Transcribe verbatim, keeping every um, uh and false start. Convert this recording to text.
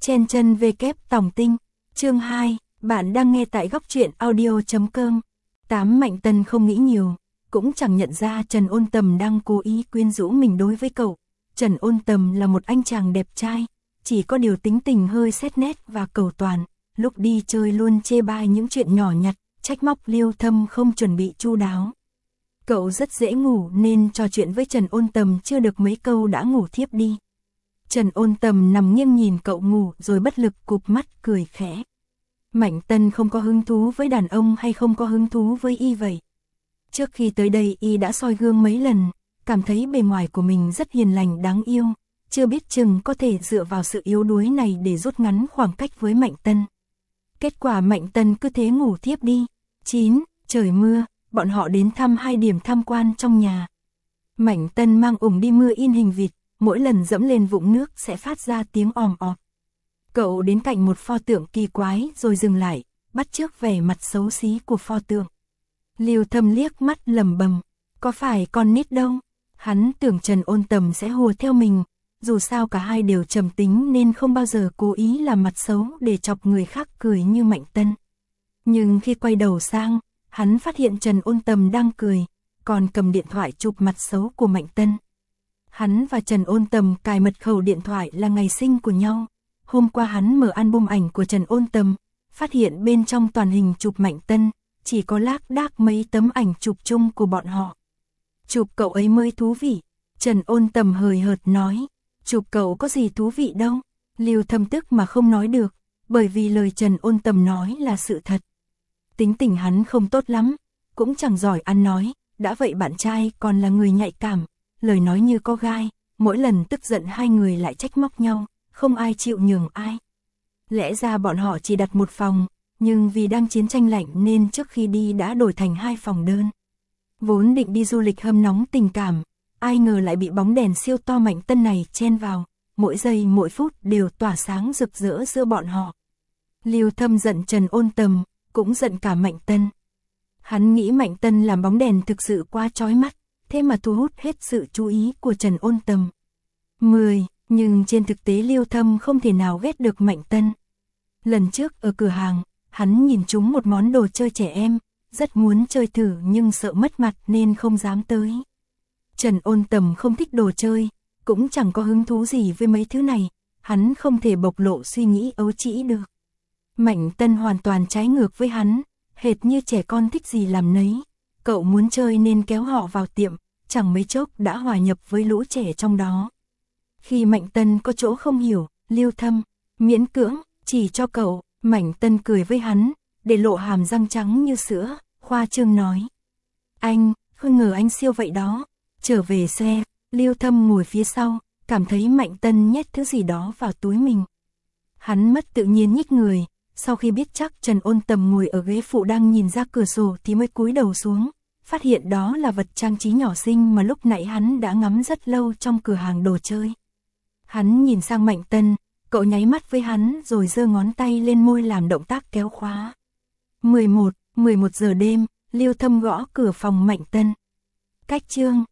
Chen chân về kép tòng tinh, chương hai, bạn đang nghe tại góc truyện audio chấm com. Tám Mạnh Tân không nghĩ nhiều, cũng chẳng nhận ra Trần Ôn Tầm đang cố ý quyến rũ mình đối với cậu. Trần Ôn Tầm là một anh chàng đẹp trai, chỉ có điều tính tình hơi xét nét và cầu toàn, lúc đi chơi luôn chê bai những chuyện nhỏ nhặt, trách móc Liêu Thâm không chuẩn bị chu đáo. Cậu rất dễ ngủ nên trò chuyện với Trần Ôn Tầm chưa được mấy câu đã ngủ thiếp đi. Trần Ôn Tầm nằm nghiêng nhìn cậu ngủ rồi bất lực cụp mắt cười khẽ. Mạnh Tân không có hứng thú với đàn ông hay không có hứng thú với y vậy? Trước khi tới đây y đã soi gương mấy lần, cảm thấy bề ngoài của mình rất hiền lành đáng yêu, chưa biết chừng có thể dựa vào sự yếu đuối này để rút ngắn khoảng cách với Mạnh Tân. Kết quả Mạnh Tân cứ thế ngủ thiếp đi. chín. Trời mưa, bọn họ đến thăm hai điểm tham quan trong nhà. Mạnh Tân mang ủng đi mưa in hình vịt, mỗi lần dẫm lên vũng nước sẽ phát ra tiếng òm ọp. Cậu đến cạnh một pho tượng kỳ quái rồi dừng lại, bắt chước vẻ mặt xấu xí của pho tượng. Liêu Thâm liếc mắt lẩm bẩm, có phải con nít đâu? Hắn tưởng Trần Ôn Tầm sẽ hùa theo mình, dù sao cả hai đều trầm tính nên không bao giờ cố ý làm mặt xấu để chọc người khác cười như Mạnh Tân. Nhưng khi quay đầu sang, hắn phát hiện Trần Ôn Tầm đang cười, còn cầm điện thoại chụp mặt xấu của Mạnh Tân. Hắn và Trần Ôn Tầm cài mật khẩu điện thoại là ngày sinh của nhau. Hôm qua hắn mở album ảnh của Trần Ôn Tầm, phát hiện bên trong toàn hình chụp Mạnh Tân, chỉ có lác đác mấy tấm ảnh chụp chung của bọn họ. Chụp cậu ấy mới thú vị, Trần Ôn Tầm hời hợt nói. Chụp cậu có gì thú vị đâu. Liêu Thâm tức mà không nói được, bởi vì lời Trần Ôn Tầm nói là sự thật. Tính tình hắn không tốt lắm, cũng chẳng giỏi ăn nói, đã vậy bạn trai còn là người nhạy cảm, lời nói như có gai, mỗi lần tức giận hai người lại trách móc nhau, không ai chịu nhường ai. Lẽ ra bọn họ chỉ đặt một phòng, nhưng vì đang chiến tranh lạnh nên trước khi đi đã đổi thành hai phòng đơn. Vốn định đi du lịch hâm nóng tình cảm, ai ngờ lại bị bóng đèn siêu to Mạnh Tân này chen vào, mỗi giây mỗi phút đều tỏa sáng rực rỡ giữa bọn họ. Liêu Thâm giận Trần Ôn Tầm, cũng giận cả Mạnh Tân. Hắn nghĩ Mạnh Tân làm bóng đèn thực sự quá chói mắt, thế mà thu hút hết sự chú ý của Trần Ôn Tầm. mười. Nhưng trên thực tế Liêu Thâm không thể nào ghét được Mạnh Tân. Lần trước ở cửa hàng, hắn nhìn trúng một món đồ chơi trẻ em, rất muốn chơi thử nhưng sợ mất mặt nên không dám tới. Trần Ôn Tầm không thích đồ chơi, cũng chẳng có hứng thú gì với mấy thứ này, hắn không thể bộc lộ suy nghĩ ấu trĩ được. Mạnh Tân hoàn toàn trái ngược với hắn, hệt như trẻ con thích gì làm nấy. Cậu muốn chơi nên kéo họ vào tiệm, chẳng mấy chốc đã hòa nhập với lũ trẻ trong đó. Khi Mạnh Tân có chỗ không hiểu, Liêu Thâm miễn cưỡng chỉ cho cậu. Mạnh Tân cười với hắn, để lộ hàm răng trắng như sữa, khoa trương nói. Anh, không ngờ anh siêu vậy đó. Trở về xe, Liêu Thâm ngồi phía sau, cảm thấy Mạnh Tân nhét thứ gì đó vào túi mình. Hắn mất tự nhiên nhích người, sau khi biết chắc Trần Ôn Tầm ngồi ở ghế phụ đang nhìn ra cửa sổ thì mới cúi đầu xuống, phát hiện đó là vật trang trí nhỏ xinh mà lúc nãy hắn đã ngắm rất lâu trong cửa hàng đồ chơi. Hắn nhìn sang Mạnh Tân, cậu nháy mắt với hắn rồi giơ ngón tay lên môi làm động tác kéo khóa. mười một, mười một giờ đêm, Liêu Thâm gõ cửa phòng Mạnh Tân. Cách chương